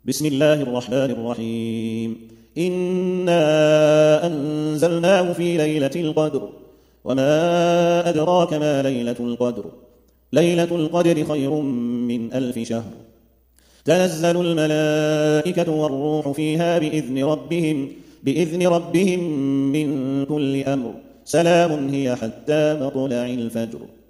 بسم الله الرحمن الرحيم إنا أنزلناه في ليلة القدر وما أدراك ما ليلة القدر ليلة القدر خير من 1000 شهر تنزل الملائكة والروح فيها بإذن ربهم من كل أمر سلام هي حتى مطلع الفجر